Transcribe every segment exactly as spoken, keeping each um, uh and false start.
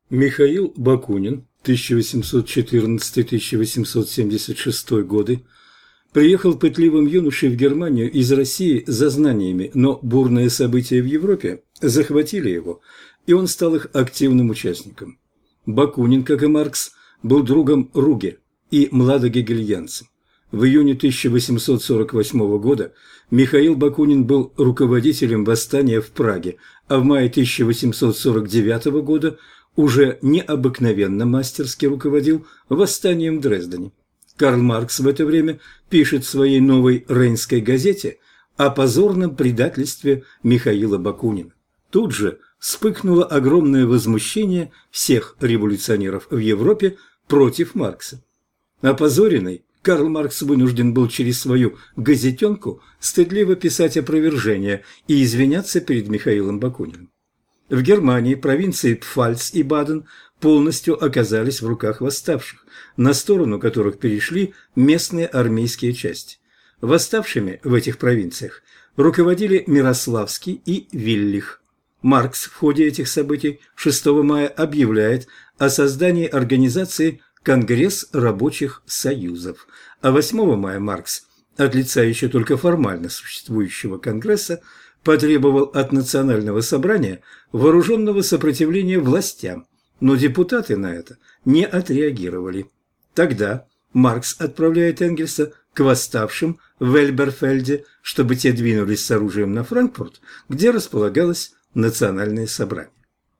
Михаил Бакунин, тысяча восемьсот четырнадцатый — тысяча восемьсот семьдесят шестой годы, приехал пытливым юношей в Германию из России за знаниями, но бурные события в Европе захватили его, и он стал их активным участником. Бакунин, как и Маркс, был другом Руге и младогегельянцем. В июне тысяча восемьсот сорок восьмого года Михаил Бакунин был руководителем восстания в Праге, а в мае тысяча восемьсот сорок девятого года уже необыкновенно мастерски руководил восстанием в Дрездене. Карл Маркс в это время пишет в своей новой Рейнской газете о позорном предательстве Михаила Бакунина. Тут же вспыхнуло огромное возмущение всех революционеров в Европе против Маркса. Опозоренный, Карл Маркс вынужден был через свою газетенку стыдливо писать опровержение и извиняться перед Михаилом Бакуниным. В Германии провинции Пфальц и Баден полностью оказались в руках восставших, на сторону которых перешли местные армейские части. Восставшими в этих провинциях руководили Мирославский и Виллих. Маркс в ходе этих событий шестого мая объявляет о создании организации «Конгресс рабочих союзов», а восьмого мая Маркс, от лица еще только формально существующего Конгресса, потребовал от Национального собрания вооруженного сопротивления властям, но депутаты на это не отреагировали. Тогда Маркс отправляет Энгельса к восставшим в Эльберфельде, чтобы те двинулись с оружием на Франкфурт, где располагалось Национальное собрание.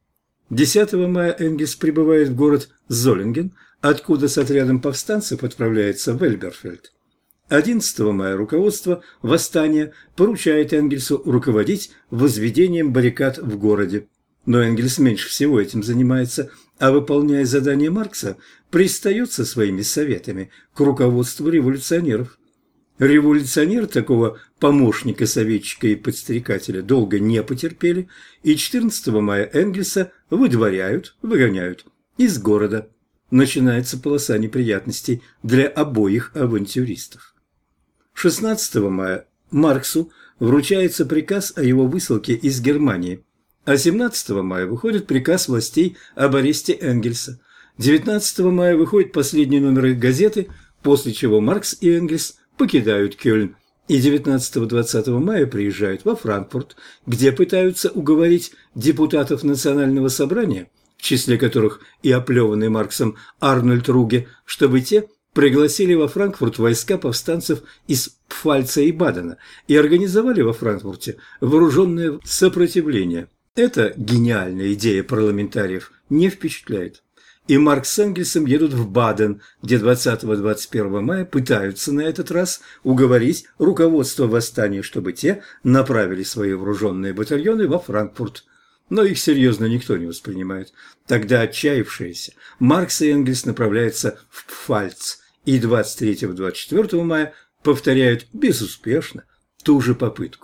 десятого мая Энгельс прибывает в город Золлинген, откуда с отрядом повстанцев отправляется в Эльберфельд. одиннадцатого мая руководство восстания поручает Энгельсу руководить возведением баррикад в городе. Но Энгельс меньше всего этим занимается, а, выполняя задание Маркса, пристает со своими советами к руководству революционеров. Революционеры такого помощника, советчика и подстрекателя долго не потерпели, и четырнадцатого мая Энгельса выдворяют, выгоняют из города. Начинается полоса неприятностей для обоих авантюристов. шестнадцатого мая Марксу вручается приказ о его высылке из Германии, а семнадцатого мая выходит приказ властей об аресте Энгельса. девятнадцатого мая выходит последний номер их газеты, после чего Маркс и Энгельс покидают Кёльн и девятнадцатого-двадцатого мая приезжают во Франкфурт, где пытаются уговорить депутатов Национального собрания, в числе которых и оплеванный Марксом Арнольд Руге, чтобы те пригласили во Франкфурт войска повстанцев из Пфальца и Бадена и организовали во Франкфурте вооруженное сопротивление. Эта гениальная идея парламентариев не впечатляет. И Маркс с Энгельсом едут в Баден, где двадцатого-двадцать первого мая пытаются на этот раз уговорить руководство восстания, чтобы те направили свои вооруженные батальоны во Франкфурт. Но их серьезно никто не воспринимает. Тогда отчаявшиеся Маркс и Энгельс направляются в Пфальц и двадцать третьего-двадцать четвёртого мая повторяют безуспешно ту же попытку.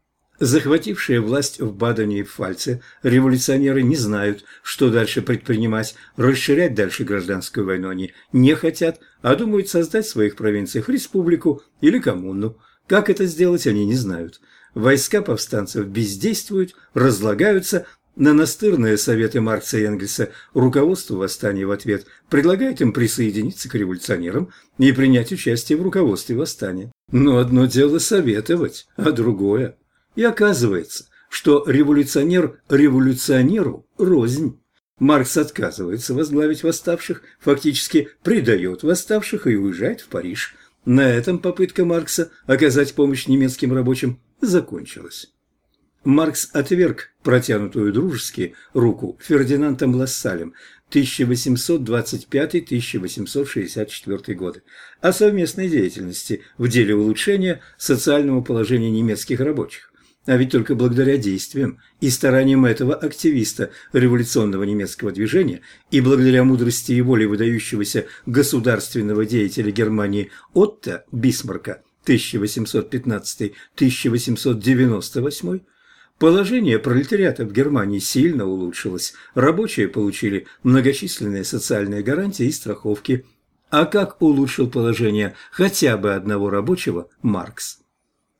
Захватившие власть в Бадене и Пфальце революционеры не знают, что дальше предпринимать, расширять дальше гражданскую войну они не хотят, а думают создать в своих провинциях республику или коммуну. Как это сделать, они не знают. Войска повстанцев бездействуют, разлагаются. На настырные советы Маркса и Энгельса руководство восстания в ответ предлагает им присоединиться к революционерам и принять участие в руководстве восстания. Но одно дело советовать, а другое. И оказывается, что революционер революционеру рознь. Маркс отказывается возглавить восставших, фактически предает восставших и уезжает в Париж. На этом попытка Маркса оказать помощь немецким рабочим закончилась. Маркс отверг протянутую дружески руку Фердинандом Лассалем тысяча восемьсот двадцать пятый — тысяча восемьсот шестьдесят четвёртый годы о совместной деятельности в деле улучшения социального положения немецких рабочих. А ведь только благодаря действиям и стараниям этого активиста революционного немецкого движения и благодаря мудрости и воле выдающегося государственного деятеля Германии Отто Бисмарка тысяча восемьсот пятнадцатый — тысяча восемьсот девяносто восьмой положение пролетариата в Германии сильно улучшилось, рабочие получили многочисленные социальные гарантии и страховки. А как улучшил положение хотя бы одного рабочего Маркс?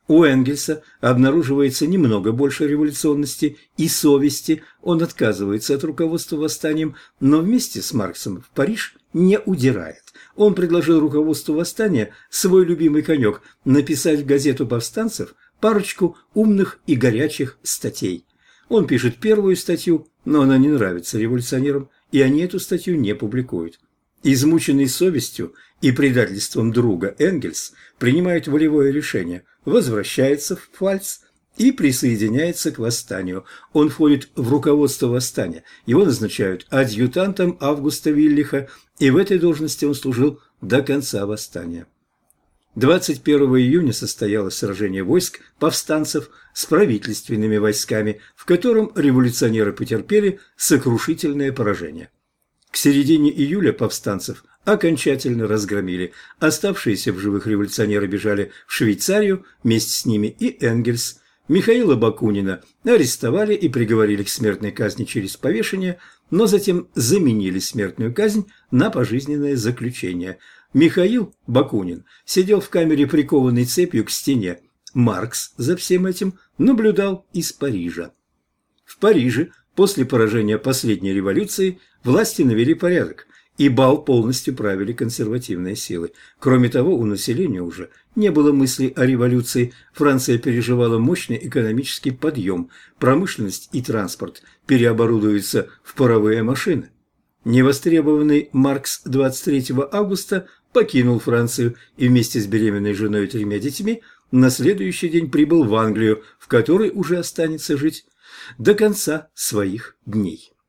У Энгельса обнаруживается немного больше революционности и совести, он отказывается от руководства восстанием, но вместе с Марксом в Париж не удирает. Он предложил руководству восстания свой любимый конек – написать в газету повстанцев парочку умных и горячих статей. Он пишет первую статью, но она не нравится революционерам, и они эту статью не публикуют. Измученный совестью и предательством друга Энгельс принимает волевое решение, возвращается в Пфальц и присоединяется к восстанию. Он входит в руководство восстания, его назначают адъютантом Августа Виллиха, и в этой должности он служил до конца восстания. двадцать первого июня состоялось сражение войск повстанцев с правительственными войсками, в котором революционеры потерпели сокрушительное поражение. К середине июля повстанцев окончательно разгромили. Оставшиеся в живых революционеры бежали в Швейцарию, вместе с ними и Энгельс. Михаила Бакунина арестовали и приговорили к смертной казни через повешение, но затем заменили смертную казнь на пожизненное заключение. Михаил Бакунин сидел в камере, прикованный цепью к стене. Маркс за всем этим наблюдал из Парижа. В Париже после поражения последней революции власти навели порядок, и бал полностью правили консервативные силы. Кроме того, у населения уже не было мысли о революции. Франция переживала мощный экономический подъем, промышленность и транспорт переоборудуются в паровые машины. Невостребованный Маркс двадцать третьего августа покинул Францию и вместе с беременной женой и тремя детьми на следующий день прибыл в Англию, в которой уже останется жить до конца своих дней.